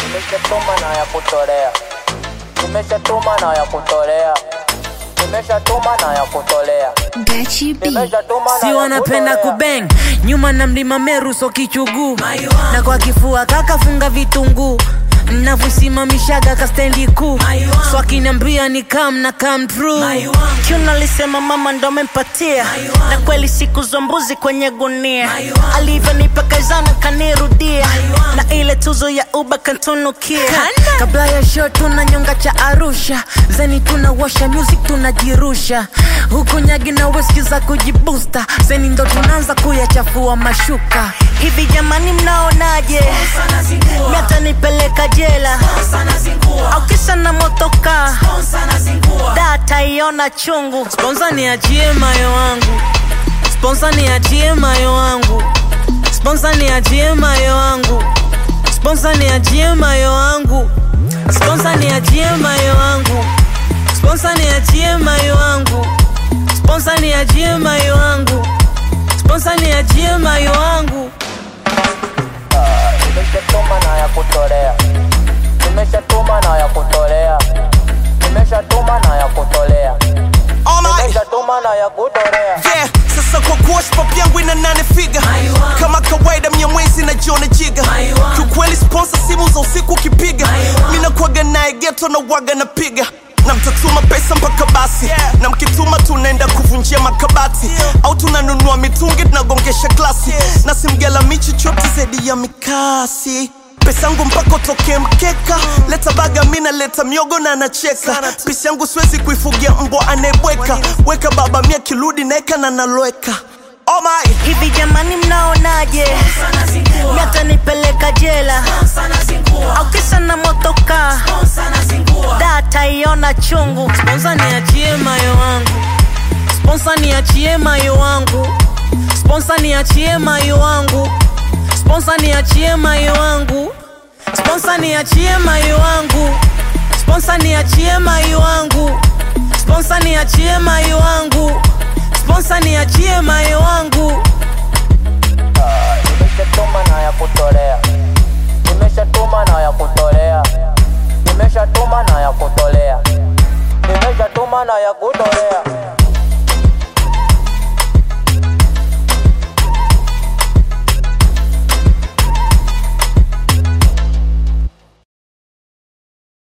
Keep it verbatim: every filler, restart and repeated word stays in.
Nimeshatuma na ya kutolea. Nimeshatuma na ya kutolea. Nimeshatuma na ya kutolea. Gachi B. Si wanapenda kubang nyuma na mlima Meru so kichugu na kwa kifua kaka funga vitunguu navyosimamishaga kastendi kuu so akiniambia ni come na come true. Kiuna alisema mama ndo mempatia na kweli siku zombuzi kwenye gunia alivyonipa kazana kanirudia na ile tuzo ya uba kantunukia. Kabla ya show tunanyonga cha Arusha zeni tunawasha music tunajirusha huku nyagi na whisky za kujibusta zeni ndo tunaanza kuyachafua mashuka. Hivi jamani mnaonaje miata nipeleka jela au kisa na motoka data iona chungu. Sponsor ni achie mayo wangu. Sponsor ni achie mayo wangu. Sponsor ni achie mayo wangu. Sponsor ni achie mayo wangu. Sponsor ni achie mayo wangu. Sponsor ni achie mayo wangu. Sponsor ni achie mayo wangu. Sponsor ni achie mayo wangu. Nimeshatuma na ya kutolea. Nimeshatuma na ya kutolea. Nimeshatuma na ya kutolea. Nimeshatuma na ya kutolea. Yeah, sasa kwa kuwash pop yangu ina nane figa kama kawaida mnyamwezi na jiona jiga. Kiukweli sponsor simu za usiku kipiga mina kuaga nae ghetto na waga na piga na mtatuma pesa mpaka basi yeah. Na mkituma tunaenda kuvunjia makabati yeah. Au tunanunua mitungi tunagongesha glasi yeah. Na simgela michi chote zaidi ya mikasi pesa yangu mpaka utoke mkeka leta baga mina leta miogo na anacheka pesa yangu siwezi kuifugia mbwa anebweka weka baba mia kiludi naeka na naloweka. Oh my. Hivi jamani mnaonaje miata nipeleka jela au kisa na motoka data iona chungu. Sponsor ni achie mayo wangu. Sponsor ni achie mayo wangu. Sponsor ni achie mayo wangu. Sponsor ni achie mayo wangu. Sponsor ni achie mayo wangu. Sponsor ni achie mayo wangu. Sponsor ni achie mayo wangu. Sponsor ni achie mayo wangu. Nimeshatuma na ya kutolea. Nimeshatuma na ya kutolea. Nimeshatuma na ya kutolea. Nimeshatuma na ya kutolea.